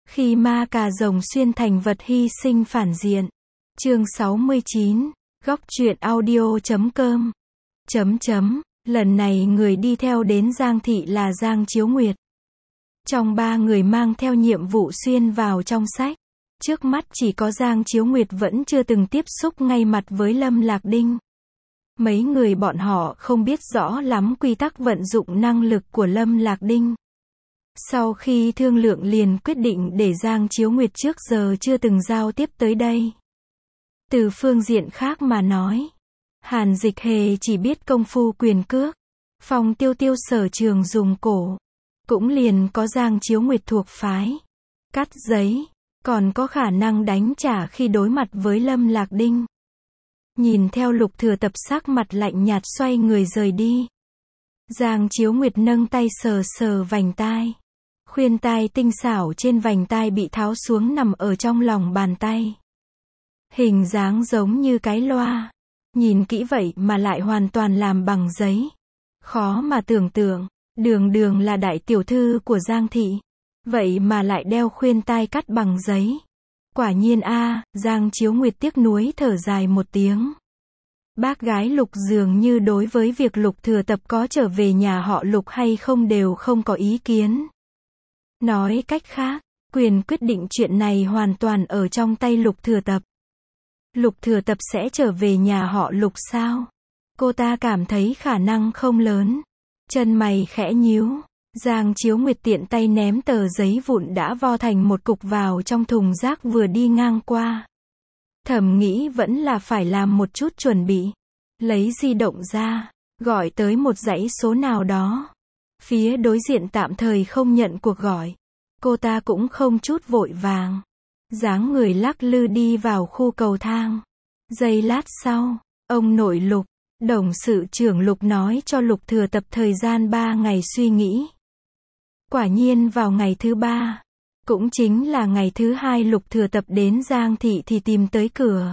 Khi ma cà rồng xuyên thành vật hy sinh phản diện. Chương 69, góc truyện audio.com. Lần này người đi theo đến Giang Thị là Giang Chiếu Nguyệt. Trong 3 người mang theo nhiệm vụ xuyên vào trong sách, trước mắt chỉ có Giang Chiếu Nguyệt vẫn chưa từng tiếp xúc ngay mặt với Lâm Lạc Đinh. Mấy người bọn họ không biết rõ lắm quy tắc vận dụng năng lực của Lâm Lạc Đinh. Sau khi thương lượng liền quyết định để Giang Chiếu Nguyệt trước giờ chưa từng giao tiếp tới đây. Từ phương diện khác mà nói, Hàn Dịch Hề chỉ biết công phu quyền cước, Phong Tiêu Tiêu sở trường dùng cổ, cũng liền có Giang Chiếu Nguyệt thuộc phái cắt giấy, còn có khả năng đánh trả khi đối mặt với Lâm Lạc Đinh. Nhìn theo Lục Thừa Tập sắc mặt lạnh nhạt xoay người rời đi, Giang Chiếu Nguyệt nâng tay sờ sờ vành tai. Khuyên tai tinh xảo trên vành tai bị tháo xuống nằm ở trong lòng bàn tay. Hình dáng giống như cái loa. Nhìn kỹ vậy mà lại hoàn toàn làm bằng giấy. Khó mà tưởng tượng, đường là đại tiểu thư của Giang Thị. Vậy mà lại đeo khuyên tai cắt bằng giấy. Quả nhiên Giang Chiếu Nguyệt tiếc nuối thở dài một tiếng. Bác gái Lục dường như đối với việc Lục Thừa Tập có trở về nhà họ Lục hay không đều không có ý kiến. Nói cách khác, quyền quyết định chuyện này hoàn toàn ở trong tay Lục Thừa Tập. Lục Thừa Tập sẽ trở về nhà họ Lục sao? Cô ta cảm thấy khả năng không lớn. Chân mày khẽ nhíu. Giang Chiếu Nguyệt tiện tay ném tờ giấy vụn đã vo thành một cục vào trong thùng rác vừa đi ngang qua. Thầm nghĩ vẫn là phải làm một chút chuẩn bị. Lấy di động ra, gọi tới một dãy số nào đó. Phía đối diện tạm thời không nhận cuộc gọi. Cô ta cũng không chút vội vàng. Dáng người lắc lư đi vào khu cầu thang. Giây lát sau, ông nội Lục, đồng sự trưởng Lục nói cho Lục Thừa Tập thời gian 3 ngày suy nghĩ. Quả nhiên vào ngày thứ 3, cũng chính là ngày thứ 2 Lục Thừa Tập đến Giang Thị thì tìm tới cửa.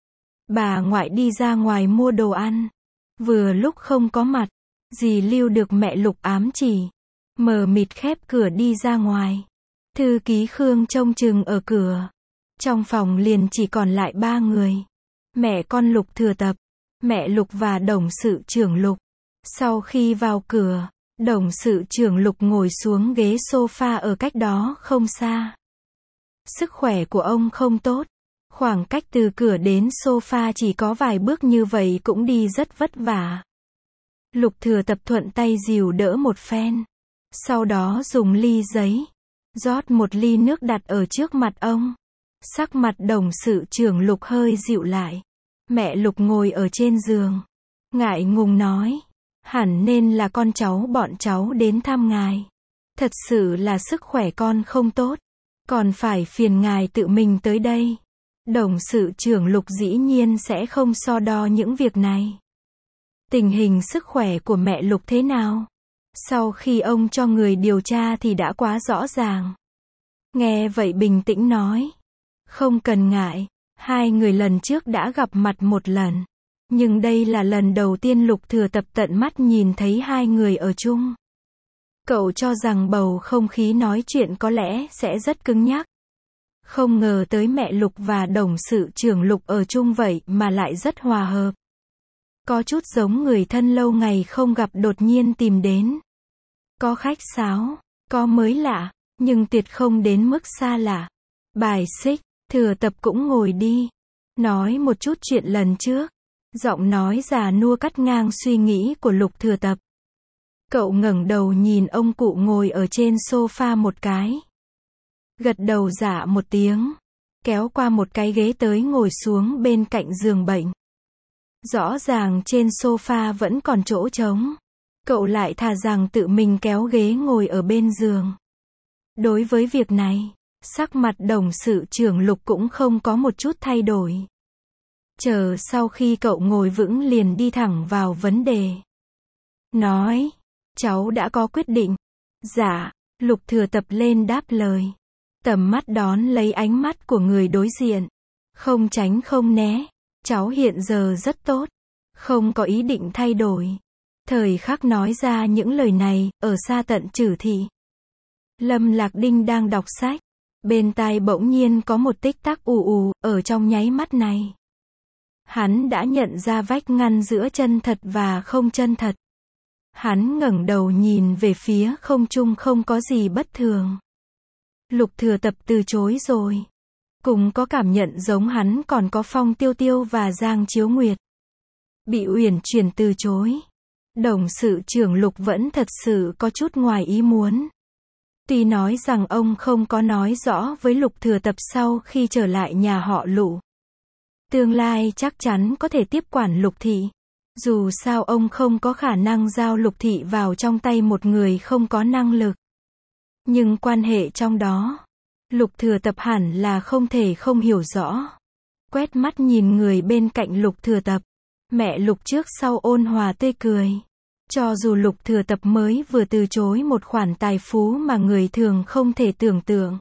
Bà ngoại đi ra ngoài mua đồ ăn. Vừa lúc không có mặt, dì Lưu được mẹ Lục ám chỉ. Mờ mịt khép cửa đi ra ngoài. Thư ký Khương trông chừng ở cửa. Trong phòng liền chỉ còn lại 3 người. Mẹ con Lục Thừa Tập, mẹ Lục và đồng sự trưởng Lục. Sau khi vào cửa, đồng sự trưởng Lục ngồi xuống ghế sofa ở cách đó không xa. Sức khỏe của ông không tốt. Khoảng cách từ cửa đến sofa chỉ có vài bước như vậy cũng đi rất vất vả. Lục Thừa Tập thuận tay dìu đỡ một phen. Sau đó dùng ly giấy, rót một ly nước đặt ở trước mặt ông. Sắc mặt đồng sự trưởng Lục hơi dịu lại. Mẹ Lục ngồi ở trên giường, ngại ngùng nói, hẳn nên là con cháu bọn cháu đến thăm ngài. Thật sự là sức khỏe con không tốt, còn phải phiền ngài tự mình tới đây. Đồng sự trưởng Lục dĩ nhiên sẽ không so đo những việc này. Tình hình sức khỏe của mẹ Lục thế nào? Sau khi ông cho người điều tra thì đã quá rõ ràng. Nghe vậy bình tĩnh nói. Không cần ngại, 2 người lần trước đã gặp mặt một lần. Nhưng đây là lần đầu tiên Lục Thừa Tập tận mắt nhìn thấy 2 người ở chung. Cậu cho rằng bầu không khí nói chuyện có lẽ sẽ rất cứng nhắc. Không ngờ tới mẹ Lục và đồng sự trưởng Lục ở chung vậy mà lại rất hòa hợp. Có chút giống người thân lâu ngày không gặp đột nhiên tìm đến. Có khách sáo, có mới lạ, nhưng tuyệt không đến mức xa lạ. Bài xích, Thừa Tập cũng ngồi đi. Nói một chút chuyện lần trước. Giọng nói già nua cắt ngang suy nghĩ của Lục Thừa Tập. Cậu ngẩng đầu nhìn ông cụ ngồi ở trên sofa một cái. Gật đầu dạ một tiếng. Kéo qua một cái ghế tới ngồi xuống bên cạnh giường bệnh. Rõ ràng trên sofa vẫn còn chỗ trống. Cậu lại thà rằng tự mình kéo ghế ngồi ở bên giường. Đối với việc này, sắc mặt đồng sự trưởng Lục cũng không có một chút thay đổi. Chờ sau khi cậu ngồi vững liền đi thẳng vào vấn đề. Nói, cháu đã có quyết định. Dạ, Lục Thừa Tập lên đáp lời. Tầm mắt đón lấy ánh mắt của người đối diện. Không tránh không né. Cháu hiện giờ rất tốt. Không có ý định thay đổi. Thời khắc nói ra những lời này, ở xa tận Trử Thị. Lâm Lạc Đinh đang đọc sách. Bên tai bỗng nhiên có một tích tắc ù ù, ở trong nháy mắt này. Hắn đã nhận ra vách ngăn giữa chân thật và không chân thật. Hắn ngẩng đầu nhìn về phía không trung, không có gì bất thường. Lục Thừa Tập từ chối rồi. Cùng có cảm nhận giống hắn còn có Phong Tiêu Tiêu và Giang Chiếu Nguyệt. Bị Uyển Chuyển từ chối. Đồng sự trưởng Lục vẫn thật sự có chút ngoài ý muốn. Tuy nói rằng ông không có nói rõ với Lục Thừa Tập sau khi trở lại nhà họ Lục, tương lai chắc chắn có thể tiếp quản Lục thị. Dù sao ông không có khả năng giao Lục thị vào trong tay một người không có năng lực. Nhưng quan hệ trong đó, Lục Thừa Tập hẳn là không thể không hiểu rõ. Quét mắt nhìn người bên cạnh Lục Thừa Tập, mẹ Lục trước sau ôn hòa tươi cười. Cho dù Lục Thừa Tập mới vừa từ chối một khoản tài phú mà người thường không thể tưởng tượng,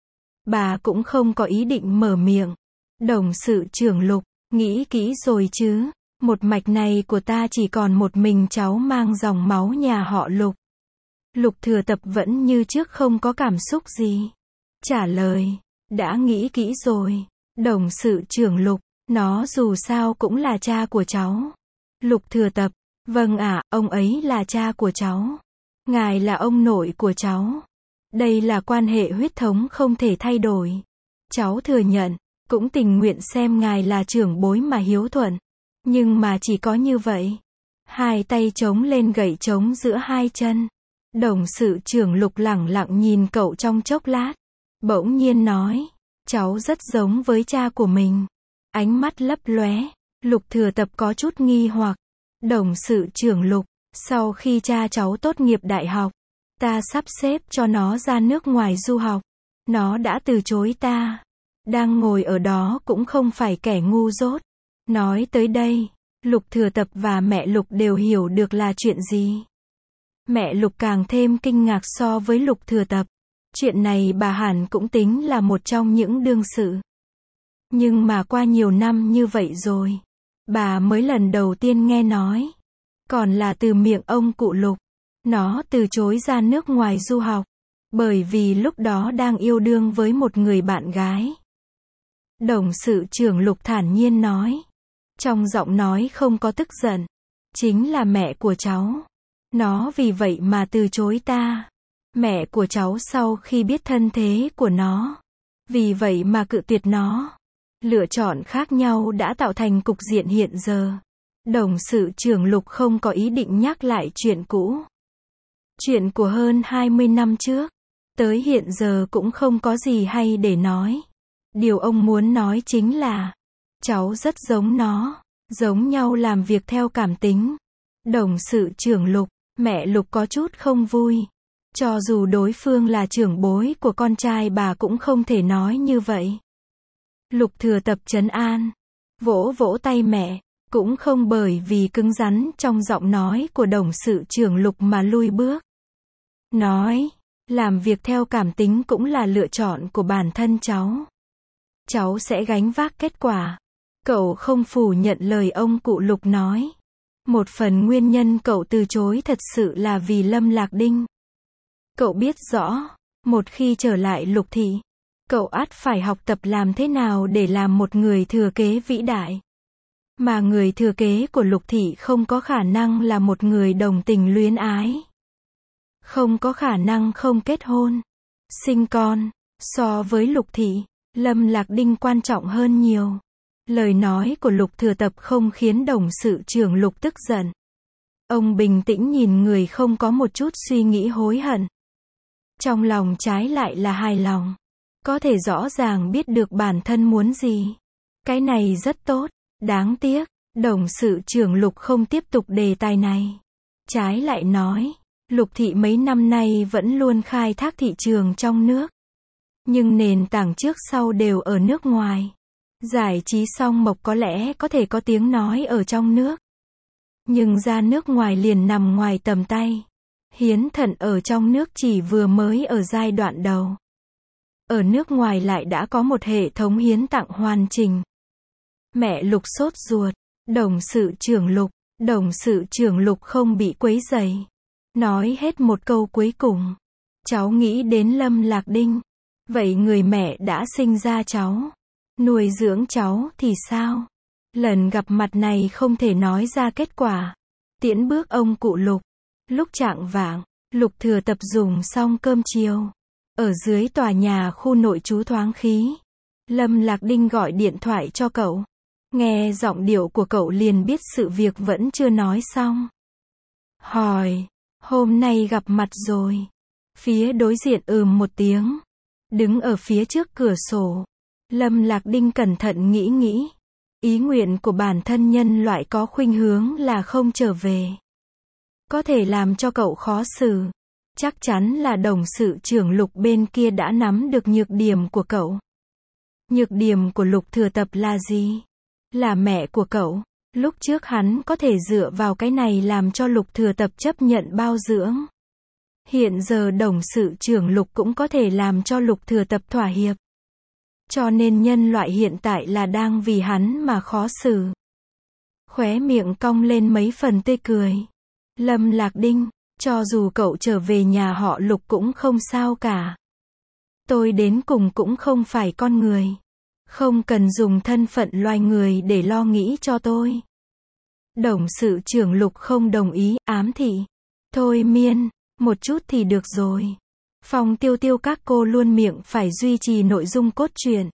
bà cũng không có ý định mở miệng. Đồng sự trưởng Lục, nghĩ kỹ rồi chứ, một mạch này của ta chỉ còn một mình cháu mang dòng máu nhà họ Lục. Lục Thừa Tập vẫn như trước không có cảm xúc gì. Trả lời, đã nghĩ kỹ rồi. Đồng sự trưởng Lục, nó dù sao cũng là cha của cháu. Lục Thừa Tập, vâng ạ, ông ấy là cha của cháu. Ngài là ông nội của cháu. Đây là quan hệ huyết thống không thể thay đổi. Cháu thừa nhận, cũng tình nguyện xem ngài là trưởng bối mà hiếu thuận. Nhưng mà chỉ có như vậy. Hai tay chống lên gậy chống giữa hai chân. Đồng sự trưởng Lục lẳng lặng nhìn cậu trong chốc lát. Bỗng nhiên nói, cháu rất giống với cha của mình. Ánh mắt lấp lóe. Lục Thừa Tập có chút nghi hoặc. Đồng sự trưởng Lục, sau khi cha cháu tốt nghiệp đại học, ta sắp xếp cho nó ra nước ngoài du học. Nó đã từ chối ta. Đang ngồi ở đó cũng không phải kẻ ngu dốt. Nói tới đây, Lục Thừa Tập và mẹ Lục đều hiểu được là chuyện gì. Mẹ Lục càng thêm kinh ngạc so với Lục Thừa Tập. Chuyện này bà hẳn cũng tính là một trong những đương sự. Nhưng mà qua nhiều năm như vậy rồi, bà mới lần đầu tiên nghe nói. Còn là từ miệng ông cụ Lục. Nó từ chối ra nước ngoài du học. Bởi vì lúc đó đang yêu đương với một người bạn gái. Đồng sự trưởng Lục thản nhiên nói. Trong giọng nói không có tức giận. Chính là mẹ của cháu. Nó vì vậy mà từ chối ta. Mẹ của cháu sau khi biết thân thế của nó, vì vậy mà cự tuyệt nó. Lựa chọn khác nhau đã tạo thành cục diện hiện giờ. Đồng sự trưởng Lục không có ý định nhắc lại chuyện cũ. Chuyện của hơn 20 năm trước. Tới hiện giờ cũng không có gì hay để nói. Điều ông muốn nói chính là, cháu rất giống nó. Giống nhau làm việc theo cảm tính. Đồng sự trưởng Lục, mẹ Lục có chút không vui. Cho dù đối phương là trưởng bối của con trai bà cũng không thể nói như vậy. Lục Thừa Tập trấn an, vỗ vỗ tay mẹ, cũng không bởi vì cứng rắn trong giọng nói của đồng sự trưởng Lục mà lui bước. Nói, làm việc theo cảm tính cũng là lựa chọn của bản thân cháu. Cháu sẽ gánh vác kết quả. Cậu không phủ nhận lời ông cụ Lục nói. Một phần nguyên nhân cậu từ chối thật sự là vì Lâm Lạc Đinh. Cậu biết rõ, một khi trở lại Lục thị, cậu ắt phải học tập làm thế nào để làm một người thừa kế vĩ đại. Mà người thừa kế của Lục thị không có khả năng là một người đồng tình luyến ái. Không có khả năng không kết hôn, sinh con. So với Lục thị, Lâm Lạc Đinh quan trọng hơn nhiều. Lời nói của Lục Thừa Tập không khiến đồng sự trưởng Lục tức giận. Ông bình tĩnh nhìn người không có một chút suy nghĩ hối hận. Trong lòng trái lại là hài lòng. Có thể rõ ràng biết được bản thân muốn gì. Cái này rất tốt. Đáng tiếc, đồng sự trưởng Lục không tiếp tục đề tài này. Trái lại nói, Lục thị mấy năm nay vẫn luôn khai thác thị trường trong nước. Nhưng nền tảng trước sau đều ở nước ngoài. Giải trí song mộc có lẽ có thể có tiếng nói ở trong nước. Nhưng ra nước ngoài liền nằm ngoài tầm tay. Hiến Thận ở trong nước chỉ vừa mới ở giai đoạn đầu. Ở nước ngoài lại đã có một hệ thống hiến tặng hoàn chỉnh. Mẹ Lục sốt ruột. Đồng sự trưởng Lục không bị quấy rầy. Nói hết một câu cuối cùng. Cháu nghĩ đến Lâm Lạc Đinh. Vậy người mẹ đã sinh ra cháu, nuôi dưỡng cháu thì sao? Lần gặp mặt này không thể nói ra kết quả. Tiễn bước ông cụ Lục. Lúc chạng vạng, Lục Thừa Tập dùng xong cơm chiều. Ở dưới tòa nhà khu nội trú thoáng khí. Lâm Lạc Đinh gọi điện thoại cho cậu. Nghe giọng điệu của cậu liền biết sự việc vẫn chưa nói xong. Hỏi, hôm nay gặp mặt rồi. Phía đối diện một tiếng. Đứng ở phía trước cửa sổ. Lâm Lạc Đinh cẩn thận nghĩ. Ý nguyện của bản thân nhân loại có khuynh hướng là không trở về. Có thể làm cho cậu khó xử. Chắc chắn là đồng sự trưởng Lục bên kia đã nắm được nhược điểm của cậu. Nhược điểm của Lục Thừa Tập là gì? Là mẹ của cậu. Lúc trước hắn có thể dựa vào cái này làm cho Lục Thừa Tập chấp nhận bao dưỡng. Hiện giờ đồng sự trưởng Lục cũng có thể làm cho Lục Thừa Tập thỏa hiệp. Cho nên nhân loại hiện tại là đang vì hắn mà khó xử. Khóe miệng cong lên mấy phần tươi cười. Lâm Lạc Đinh, cho dù cậu trở về nhà họ Lục cũng không sao cả. Tôi đến cùng cũng không phải con người. Không cần dùng thân phận loài người để lo nghĩ cho tôi. Đồng sự trưởng Lục không đồng ý, ám thị. Thôi miên, một chút thì được rồi. Phòng Tiêu Tiêu các cô luôn miệng phải duy trì nội dung cốt truyện.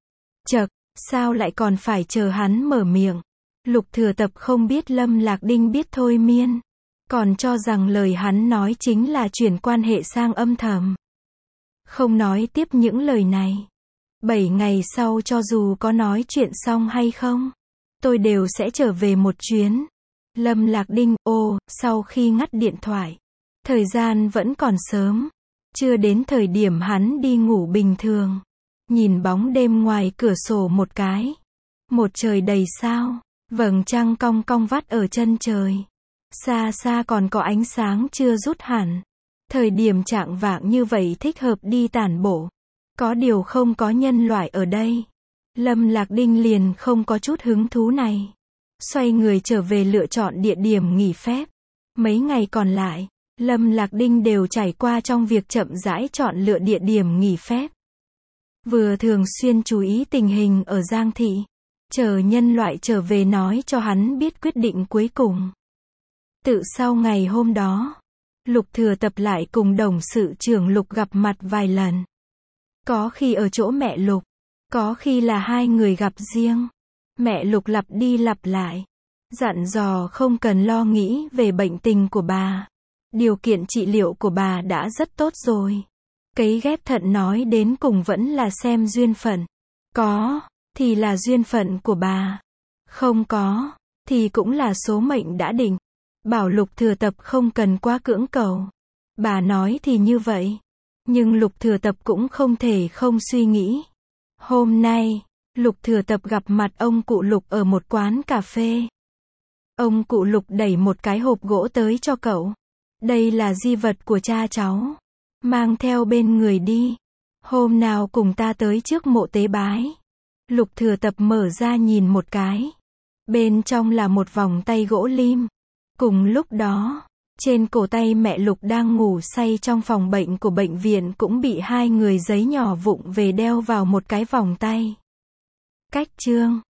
Chậc, sao lại còn phải chờ hắn mở miệng? Lục Thừa Tập không biết Lâm Lạc Đinh biết thôi miên. Còn cho rằng lời hắn nói chính là chuyển quan hệ sang âm thầm. Không nói tiếp những lời này. 7 ngày sau cho dù có nói chuyện xong hay không, tôi đều sẽ trở về một chuyến. Lâm Lạc Đinh, sau khi ngắt điện thoại. Thời gian vẫn còn sớm. Chưa đến thời điểm hắn đi ngủ bình thường. Nhìn bóng đêm ngoài cửa sổ một cái. Một trời đầy sao. Vầng trăng cong cong vắt ở chân trời. Xa xa còn có ánh sáng chưa rút hẳn. Thời điểm chạng vạng như vậy thích hợp đi tản bộ. Có điều không có nhân loại ở đây. Lâm Lạc Đinh liền không có chút hứng thú này. Xoay người trở về lựa chọn địa điểm nghỉ phép. Mấy ngày còn lại, Lâm Lạc Đinh đều trải qua trong việc chậm rãi chọn lựa địa điểm nghỉ phép. Vừa thường xuyên chú ý tình hình ở Giang Thị. Chờ nhân loại trở về nói cho hắn biết quyết định cuối cùng. Tự sau ngày hôm đó, Lục Thừa Tập lại cùng đồng sự trưởng Lục gặp mặt vài lần. Có khi ở chỗ mẹ Lục, có khi là hai người gặp riêng. Mẹ Lục lặp đi lặp lại, dặn dò không cần lo nghĩ về bệnh tình của bà. Điều kiện trị liệu của bà đã rất tốt rồi. Cấy ghép thận nói đến cùng vẫn là xem duyên phận. Có, thì là duyên phận của bà. Không có, thì cũng là số mệnh đã định. Bảo Lục Thừa Tập không cần quá cưỡng cầu. Bà nói thì như vậy. Nhưng Lục Thừa Tập cũng không thể không suy nghĩ. Hôm nay, Lục Thừa Tập gặp mặt ông cụ Lục ở một quán cà phê. Ông cụ Lục đẩy một cái hộp gỗ tới cho cậu. Đây là di vật của cha cháu. Mang theo bên người đi. Hôm nào cùng ta tới trước mộ tế bái. Lục Thừa Tập mở ra nhìn một cái. Bên trong là một vòng tay gỗ lim. Cùng lúc đó, trên cổ tay mẹ Lục đang ngủ say trong phòng bệnh của bệnh viện cũng bị hai người giấy nhỏ vụng về đeo vào một cái vòng tay. Cách chương